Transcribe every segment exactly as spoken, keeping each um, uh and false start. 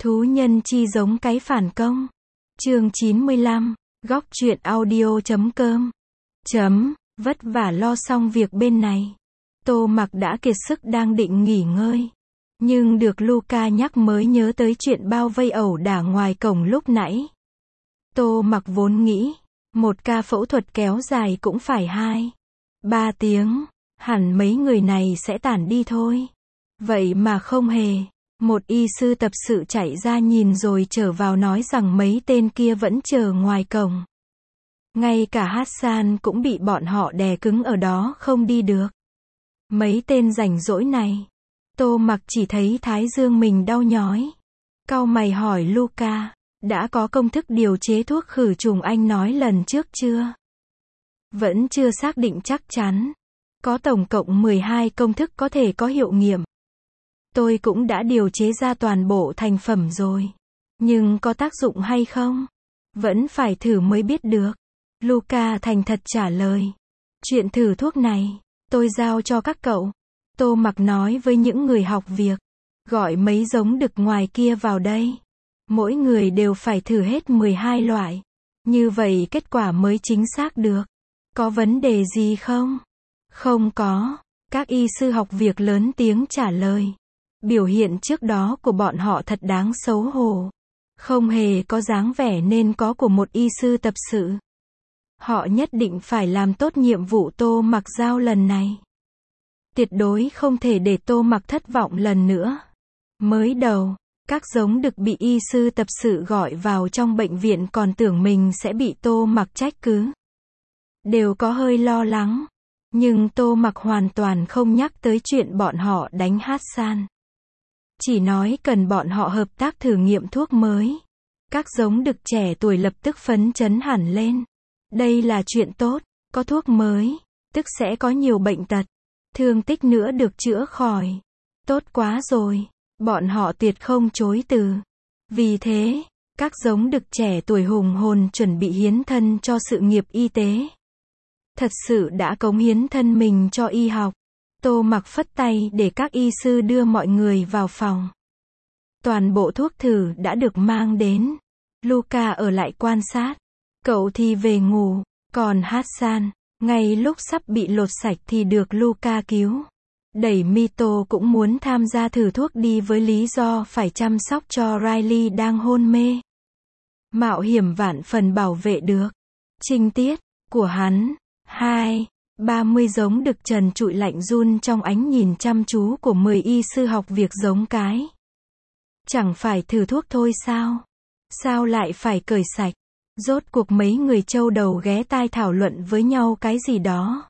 Thú nhân chi giống cái phản công. Chương chín mươi lăm, góc truyện audio chấm com. Chấm, vất vả lo xong việc bên này. Tô Mặc đã kiệt sức đang định nghỉ ngơi. Nhưng được Luca nhắc mới nhớ tới chuyện bao vây ẩu đả ngoài cổng lúc nãy. Tô Mặc vốn nghĩ, một ca phẫu thuật kéo dài cũng phải hai, ba tiếng, hẳn mấy người này sẽ tản đi thôi. Vậy mà không hề. Một y sư tập sự chạy ra nhìn rồi trở vào nói rằng mấy tên kia vẫn chờ ngoài cổng. Ngay cả Hassan cũng bị bọn họ đè cứng ở đó không đi được. Mấy tên rảnh rỗi này. Tô Mặc chỉ thấy thái dương mình đau nhói. Cau mày hỏi Luca, đã có công thức điều chế thuốc khử trùng anh nói lần trước chưa? Vẫn chưa xác định chắc chắn. Có tổng cộng mười hai công thức có thể có hiệu nghiệm. Tôi cũng đã điều chế ra toàn bộ thành phẩm rồi. Nhưng có tác dụng hay không? Vẫn phải thử mới biết được. Luca thành thật trả lời. Chuyện thử thuốc này, tôi giao cho các cậu. Tô Mặc nói với những người học việc. Gọi mấy giống đực ngoài kia vào đây. Mỗi người đều phải thử hết mười hai loại. Như vậy kết quả mới chính xác được. Có vấn đề gì không? Không có. Các y sư học việc lớn tiếng trả lời. Biểu hiện trước đó của bọn họ thật đáng xấu hổ. Không hề có dáng vẻ nên có của một y sư tập sự. Họ nhất định phải làm tốt nhiệm vụ Tô Mặc giao lần này. Tuyệt đối không thể để Tô Mặc thất vọng lần nữa. Mới đầu, các giống đực bị y sư tập sự gọi vào trong bệnh viện còn tưởng mình sẽ bị Tô Mặc trách cứ. Đều có hơi lo lắng. Nhưng Tô Mặc hoàn toàn không nhắc tới chuyện bọn họ đánh Hassan. Chỉ nói cần bọn họ hợp tác thử nghiệm thuốc mới. Các giống đực trẻ tuổi lập tức phấn chấn hẳn lên. Đây là chuyện tốt, có thuốc mới, tức sẽ có nhiều bệnh tật, thương tích nữa được chữa khỏi. Tốt quá rồi, bọn họ tuyệt không chối từ. Vì thế, các giống đực trẻ tuổi hùng hồn chuẩn bị hiến thân cho sự nghiệp y tế. Thật sự đã cống hiến thân mình cho y học. Tô Mặc phất tay để các y sư đưa mọi người vào phòng. Toàn bộ thuốc thử đã được mang đến. Luca ở lại quan sát. Cậu thì về ngủ. Còn Hassan, ngay lúc sắp bị lột sạch thì được Luca cứu. Đẩy Mito cũng muốn tham gia thử thuốc đi với lý do phải chăm sóc cho Riley đang hôn mê. Mạo hiểm vạn phần bảo vệ được. Trinh tiết của hắn. Hai. ba mươi giống đực trần trụi lạnh run trong ánh nhìn chăm chú của mười y sư học việc giống cái. Chẳng phải thử thuốc thôi sao? Sao lại phải cởi sạch? Rốt cuộc mấy người châu đầu ghé tai thảo luận với nhau cái gì đó.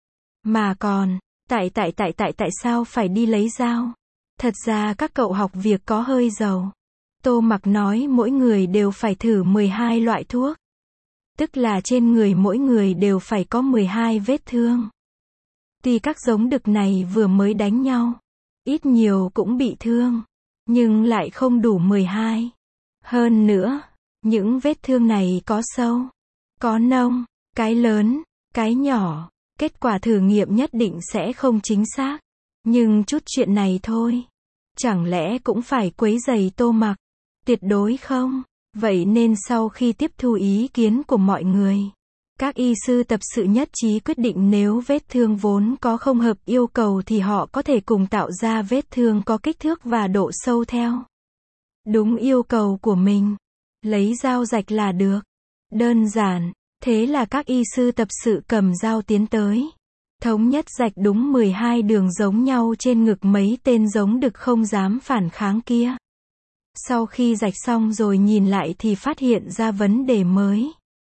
Mà còn, tại tại tại tại tại sao phải đi lấy dao? Thật ra các cậu học việc có hơi giàu. Tô Mặc nói mỗi người đều phải thử mười hai loại thuốc. Tức là trên người mỗi người đều phải có mười hai vết thương. Tuy các giống đực này vừa mới đánh nhau, ít nhiều cũng bị thương, nhưng lại không đủ mười hai. Hơn nữa, những vết thương này có sâu, có nông, cái lớn, cái nhỏ, kết quả thử nghiệm nhất định sẽ không chính xác. Nhưng chút chuyện này thôi, chẳng lẽ cũng phải quấy rầy Tô Mặc? Tuyệt đối không. Vậy nên sau khi tiếp thu ý kiến của mọi người, các y sư tập sự nhất trí quyết định nếu vết thương vốn có không hợp yêu cầu thì họ có thể cùng tạo ra vết thương có kích thước và độ sâu theo đúng yêu cầu của mình. Lấy dao rạch là được. Đơn giản. Thế là các y sư tập sự cầm dao tiến tới. Thống nhất rạch đúng mười hai đường giống nhau trên ngực mấy tên giống đực không dám phản kháng kia. Sau khi rạch xong rồi nhìn lại thì phát hiện ra vấn đề mới.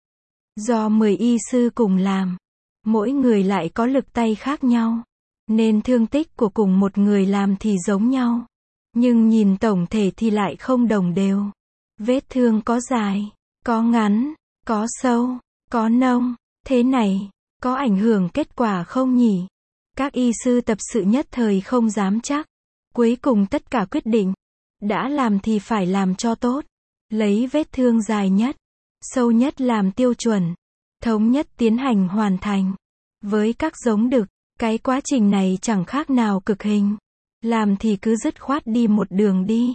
Do mười y sư cùng làm, mỗi người lại có lực tay khác nhau, nên thương tích của cùng một người làm thì giống nhau. Nhưng nhìn tổng thể thì lại không đồng đều. Vết thương có dài, có ngắn, có sâu, có nông. Thế này, có ảnh hưởng kết quả không nhỉ? Các y sư tập sự nhất thời không dám chắc. Cuối cùng tất cả quyết định. Đã làm thì phải làm cho tốt. Lấy vết thương dài nhất, sâu nhất làm tiêu chuẩn. Thống nhất tiến hành hoàn thành. Với các giống đực, cái quá trình này chẳng khác nào cực hình. Làm thì cứ dứt khoát đi một đường đi.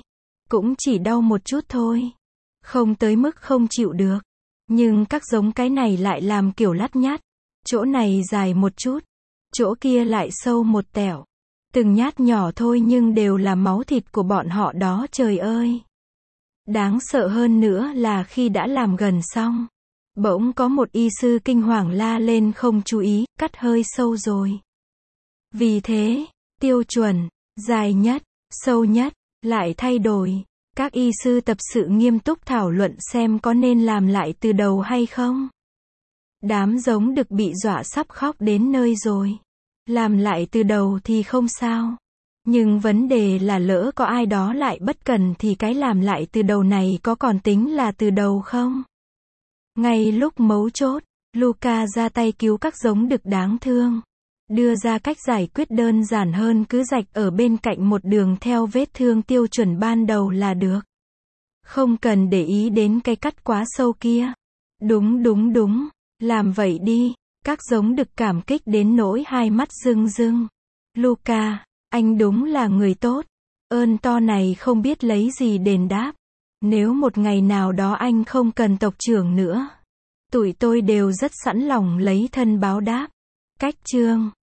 cũng chỉ đau một chút thôi. Không tới mức không chịu được. Nhưng các giống cái này lại làm kiểu lắt nhát. Chỗ này dài một chút, chỗ kia lại sâu một tẻo. Từng nhát nhỏ thôi nhưng đều là máu thịt của bọn họ đó trời ơi. Đáng sợ hơn nữa là khi đã làm gần xong, bỗng có một y sư kinh hoàng la lên không chú ý, cắt hơi sâu rồi. Vì thế, tiêu chuẩn, dài nhất, sâu nhất, lại thay đổi. Các y sư tập sự nghiêm túc thảo luận xem có nên làm lại từ đầu hay không. Đám giống đực bị dọa sắp khóc đến nơi rồi. Làm lại từ đầu thì không sao. Nhưng vấn đề là lỡ có ai đó lại bất cần thì cái làm lại từ đầu này có còn tính là từ đầu không? Ngay lúc mấu chốt, Luca ra tay cứu các giống đực đáng thương. Đưa ra cách giải quyết đơn giản hơn cứ rạch ở bên cạnh một đường theo vết thương tiêu chuẩn ban đầu là được. Không cần để ý đến cái cắt quá sâu kia. Đúng đúng đúng, làm vậy đi. Các giống đực cảm kích đến nỗi hai mắt rưng rưng. Luca, anh đúng là người tốt. Ơn to này không biết lấy gì đền đáp. Nếu một ngày nào đó anh không cần tộc trưởng nữa, tụi tôi đều rất sẵn lòng lấy thân báo đáp. Cách chương